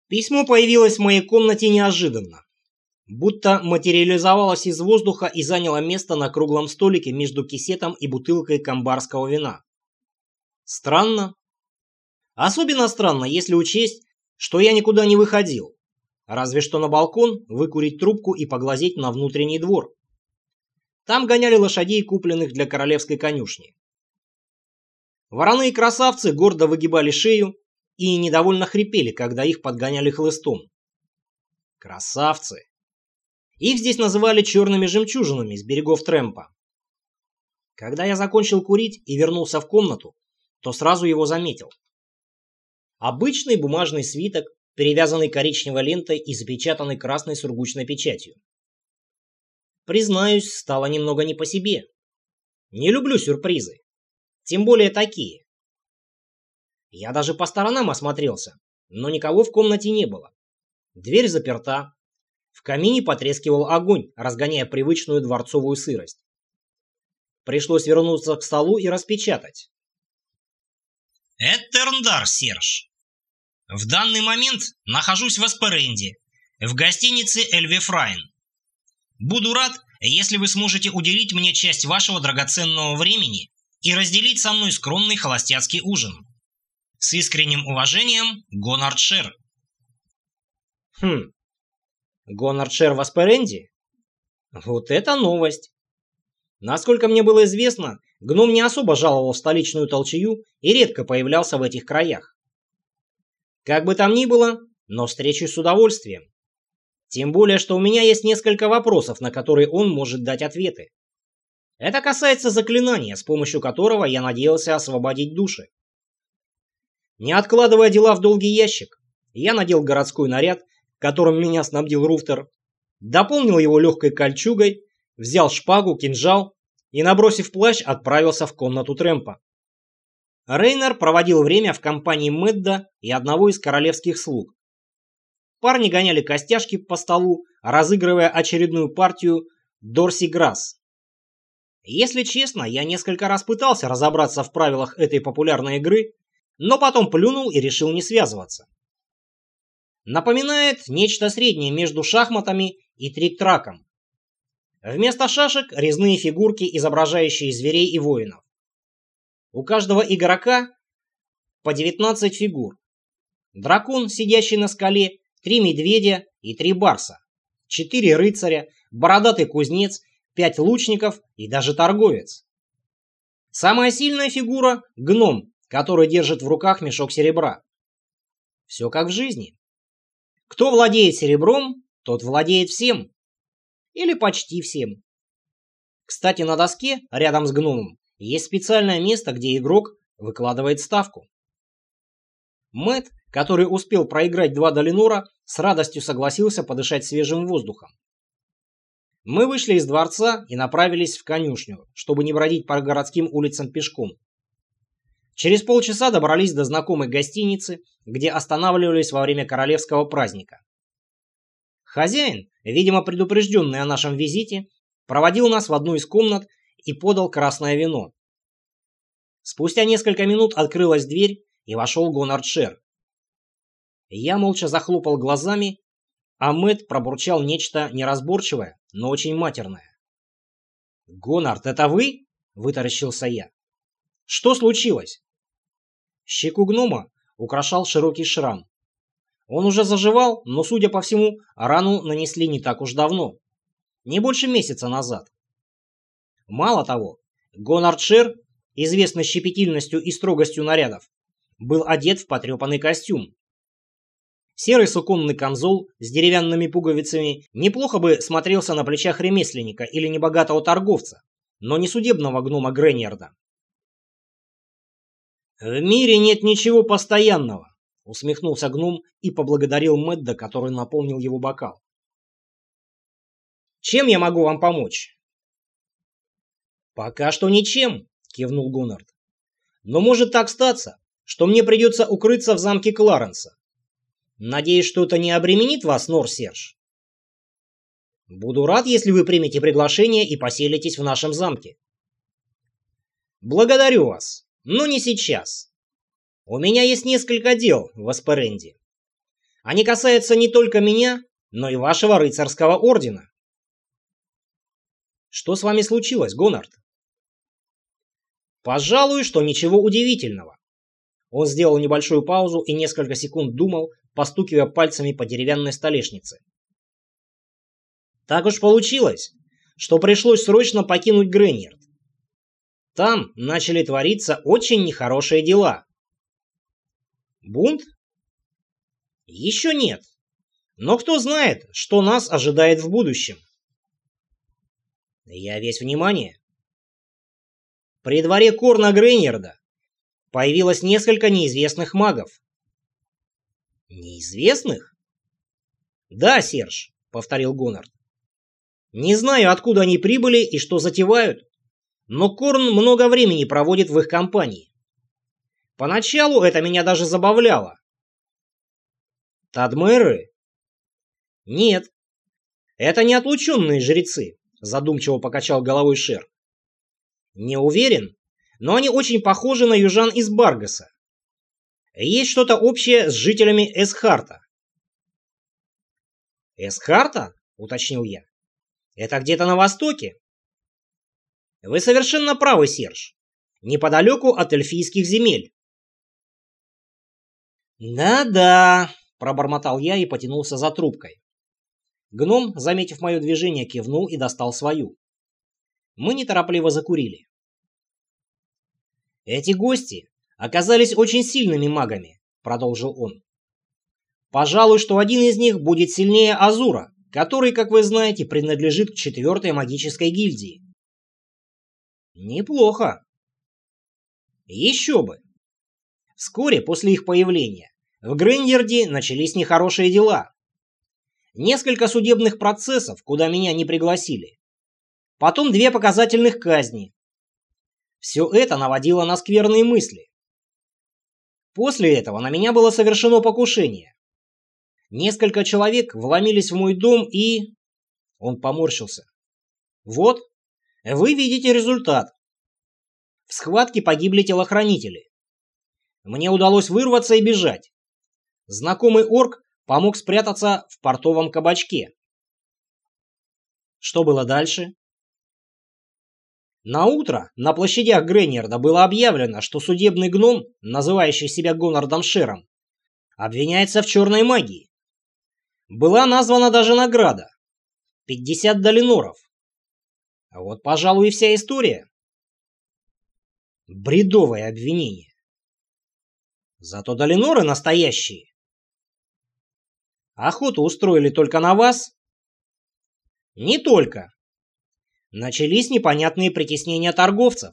Письмо появилось в моей комнате неожиданно, будто материализовалось из воздуха и заняло место на круглом столике между кисетом и бутылкой камбарского вина. Странно. Особенно странно, если учесть, что я никуда не выходил, разве что на балкон выкурить трубку и поглазеть на внутренний двор. Там гоняли лошадей, купленных для королевской конюшни. Вороные красавцы гордо выгибали шею и недовольно хрипели, когда их подгоняли хлыстом. Красавцы. Их здесь называли черными жемчужинами с берегов Трэмпа. Когда я закончил курить и вернулся в комнату, то сразу его заметил. Обычный бумажный свиток, перевязанный коричневой лентой и запечатанный красной сургучной печатью. Признаюсь, стало немного не по себе. Не люблю сюрпризы. Тем более такие. Я даже по сторонам осмотрелся, но никого в комнате не было. Дверь заперта. В камине потрескивал огонь, разгоняя привычную дворцовую сырость. Пришлось вернуться к столу и распечатать. Этерндар, Серж. В данный момент нахожусь в Эсперенде, в гостинице Эльвефрайн. Буду рад, если вы сможете уделить мне часть вашего драгоценного времени и разделить со мной скромный холостяцкий ужин. С искренним уважением, Гонард Шер. Гонард Шер в Эсперенде? Вот это новость. Насколько мне было известно, гном не особо жаловал столичную толчею и редко появлялся в этих краях. Как бы там ни было, но встречусь с удовольствием. Тем более, что у меня есть несколько вопросов, на которые он может дать ответы. Это касается заклинания, с помощью которого я надеялся освободить души. Не откладывая дела в долгий ящик, я надел городской наряд, которым меня снабдил Руфтер, дополнил его легкой кольчугой, взял шпагу, кинжал и, набросив плащ, отправился в комнату Трэмпа. Рейнер проводил время в компании Мэдда и одного из королевских слуг. Парни гоняли костяшки по столу, разыгрывая очередную партию Дорси Грасс. Если честно, я несколько раз пытался разобраться в правилах этой популярной игры, но потом плюнул и решил не связываться. Напоминает нечто среднее между шахматами и трик-траком. Вместо шашек резные фигурки, изображающие зверей и воинов. У каждого игрока по 19 фигур. Дракон, сидящий на скале, 3 медведя и 3 барса, 4 рыцаря, бородатый кузнец, 5 лучников и даже торговец. Самая сильная фигура – гном, который держит в руках мешок серебра. Все как в жизни. Кто владеет серебром, тот владеет всем. Или почти всем. Кстати, на доске, рядом с гномом, есть специальное место, где игрок выкладывает ставку. Мэтт, который успел проиграть 2 долинора, с радостью согласился подышать свежим воздухом. Мы вышли из дворца и направились в конюшню, чтобы не бродить по городским улицам пешком. Через полчаса добрались до знакомой гостиницы, где останавливались во время королевского праздника. Хозяин, видимо предупрежденный о нашем визите, проводил нас в одну из комнат и подал красное вино. Спустя несколько минут открылась дверь, и вошел Гонард Шер. Я молча захлопал глазами, а Мэтт пробурчал нечто неразборчивое, но очень матерное. «Гонард, это вы?» – вытаращился я. «Что случилось?» Щеку гнома украшал широкий шрам. Он уже заживал, но, судя по всему, рану нанесли не так уж давно. Не больше месяца назад. Мало того, Гонард Шер, известный щепетильностью и строгостью нарядов, был одет в потрепанный костюм. Серый суконный камзол с деревянными пуговицами неплохо бы смотрелся на плечах ремесленника или небогатого торговца, но не судебного гнома Грейнерда. «В мире нет ничего постоянного», — усмехнулся гном и поблагодарил Мэдда, который наполнил его бокал. «Чем я могу вам помочь?» «Пока что ничем», — кивнул Гонард. «Но может так статься, что мне придется укрыться в замке Кларенса. Надеюсь, что это не обременит вас, Нор-Серж. Буду рад, если вы примете приглашение и поселитесь в нашем замке». «Благодарю вас, но не сейчас. У меня есть несколько дел в Эсперенде. Они касаются не только меня, но и вашего рыцарского ордена. Что с вами случилось, Гоннард? Пожалуй, что ничего удивительного. Он сделал небольшую паузу и несколько секунд думал, постукивая пальцами по деревянной столешнице. Так уж получилось, что пришлось срочно покинуть Грейньярд. Там начали твориться очень нехорошие дела. Бунт? Еще нет. Но кто знает, что нас ожидает в будущем? Я весь внимание. При дворе Корна Грейньярда появилось несколько неизвестных магов. Неизвестных? Да, Серж, повторил Гоннард. Не знаю, откуда они прибыли и что затевают, но Корн много времени проводит в их компании. Поначалу это меня даже забавляло. Тадмеры? Нет, это не отлученные жрецы, задумчиво покачал головой Шер. Не уверен, но они очень похожи на южан из Баргаса. Есть что-то общее с жителями Эсхарта. Эсхарта? Уточнил я. Это где-то на востоке? Вы совершенно правы, Серж. Неподалеку от эльфийских земель. Да-да, пробормотал я и потянулся за трубкой. Гном, заметив мое движение, кивнул и достал свою. Мы неторопливо закурили. Эти гости оказались очень сильными магами, продолжил он. Пожалуй, что один из них будет сильнее Азура, который, как вы знаете, принадлежит к 4-й магической гильдии. Неплохо. Еще бы. Вскоре после их появления в Грейньярде начались нехорошие дела. Несколько судебных процессов, куда меня не пригласили. Потом 2 показательных казни. Все это наводило на скверные мысли. После этого на меня было совершено покушение. Несколько человек вломились в мой дом и... Он поморщился. Вот, вы видите результат. В схватке погибли телохранители. Мне удалось вырваться и бежать. Знакомый орк помог спрятаться в портовом кабачке. Что было дальше? Наутро на площадях Грейньярда было объявлено, что судебный гном, называющий себя Гоннардом Шером, обвиняется в черной магии. Была названа даже награда — 50 долиноров. А вот, пожалуй, и вся история. Бредовое обвинение. Зато долиноры настоящие. Охоту устроили только на вас? Не только. Начались непонятные притеснения торговцев.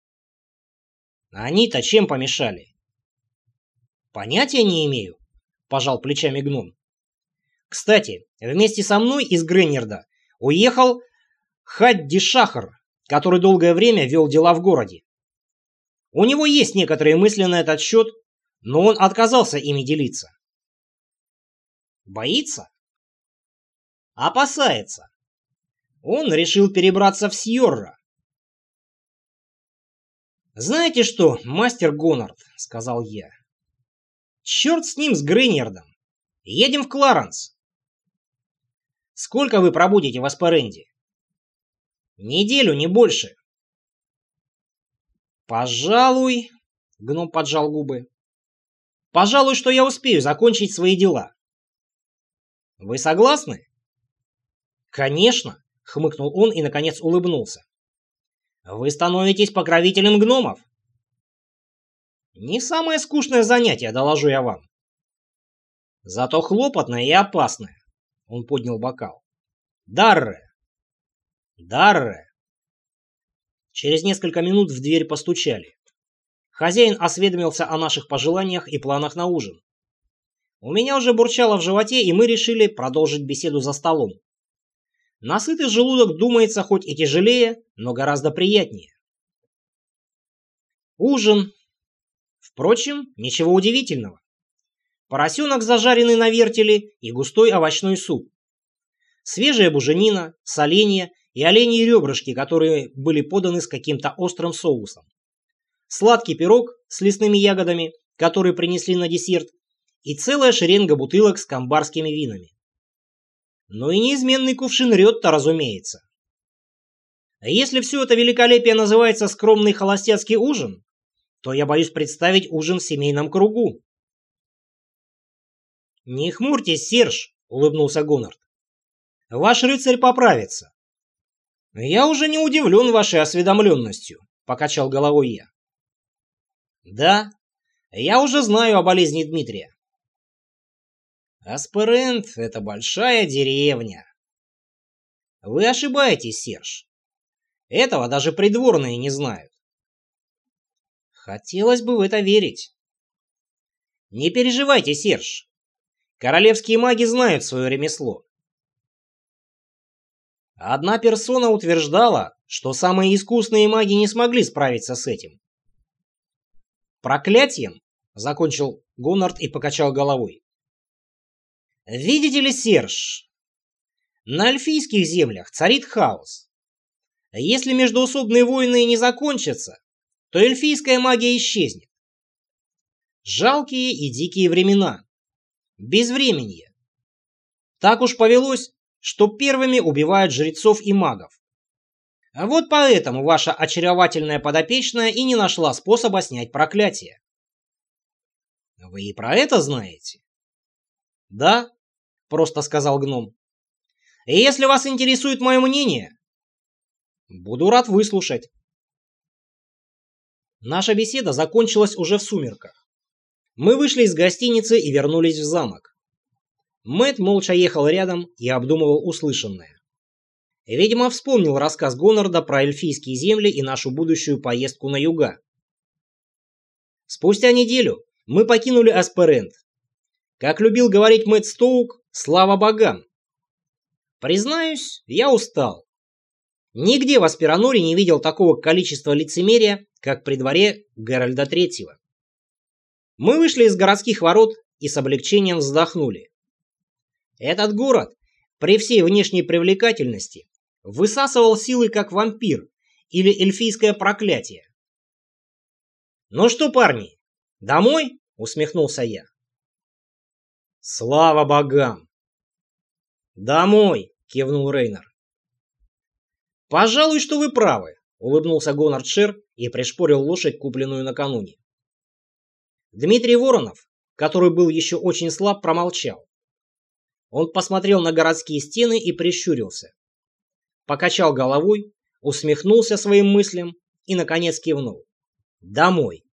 Они-то чем помешали? Понятия не имею, пожал плечами гном. Кстати, вместе со мной из Грейньярда уехал Хадди Шахар, который долгое время вел дела в городе. У него есть некоторые мысли на этот счет, но он отказался ими делиться. Боится? Опасается. Он решил перебраться в Сьорра. «Знаете что, мастер Гоннард», — сказал я, — «черт с ним, с Грейньярдом. Едем в Кларенс». «Сколько вы пробудете в Эсперенде?» «Неделю, не больше». «Пожалуй», — гном поджал губы, — «пожалуй, что я успею закончить свои дела». «Вы согласны?» «Конечно», — хмыкнул он и, наконец, улыбнулся. «Вы становитесь покровителем гномов?» «Не самое скучное занятие, доложу я вам. Зато хлопотное и опасное», — он поднял бокал. «Дарре! Дарре!» Через несколько минут в дверь постучали. Хозяин осведомился о наших пожеланиях и планах на ужин. У меня уже бурчало в животе, и мы решили продолжить беседу за столом. Насытый желудок думается хоть и тяжелее, но гораздо приятнее. Ужин. Впрочем, ничего удивительного. Поросенок, зажаренный на вертеле, и густой овощной суп. Свежая буженина, соленья и оленьи ребрышки, которые были поданы с каким-то острым соусом. Сладкий пирог с лесными ягодами, который принесли на десерт, и целая шеренга бутылок с камбарскими винами. Ну и неизменный кувшин Рётта, разумеется. А если все это великолепие называется скромный холостяцкий ужин, то я боюсь представить ужин в семейном кругу. «Не хмурьтесь, Серж», — улыбнулся Гуннард. «Ваш рыцарь поправится». «Я уже не удивлен вашей осведомленностью», — покачал головой я. «Да, я уже знаю о болезни Дмитрия». «Асперент — это большая деревня». «Вы ошибаетесь, Серж. Этого даже придворные не знают». «Хотелось бы в это верить». «Не переживайте, Серж. Королевские маги знают свое ремесло». Одна персона утверждала, что самые искусные маги не смогли справиться с этим. «Проклятием?» — закончил Гуннард и покачал головой. «Видите ли, Серж, на эльфийских землях царит хаос. Если междоусобные войны не закончатся, то эльфийская магия исчезнет. Жалкие и дикие времена. Безвременье. Так уж повелось, что первыми убивают жрецов и магов. А вот поэтому ваша очаровательная подопечная и не нашла способа снять проклятие». «Вы и про это знаете?» «Да», — просто сказал гном. «И если вас интересует мое мнение, буду рад выслушать». Наша беседа закончилась уже в сумерках. Мы вышли из гостиницы и вернулись в замок. Мэтт молча ехал рядом и обдумывал услышанное. Видимо, вспомнил рассказ Гоннарда про эльфийские земли и нашу будущую поездку на юга. Спустя неделю мы покинули Асперент. Как любил говорить Мэтт Стоук, слава богам. Признаюсь, я устал. Нигде в Аспироноре не видел такого количества лицемерия, как при дворе Геральда III. Мы вышли из городских ворот и с облегчением вздохнули. Этот город, при всей внешней привлекательности, высасывал силы как вампир или эльфийское проклятие. «Ну что, парни, домой?» — усмехнулся я. «Слава богам!» «Домой!» — кивнул Рейнер. «Пожалуй, что вы правы», — улыбнулся Гоннард Шер и пришпорил лошадь, купленную накануне. Дмитрий Воронов, который был еще очень слаб, промолчал. Он посмотрел на городские стены и прищурился. Покачал головой, усмехнулся своим мыслям и, наконец, кивнул. «Домой!»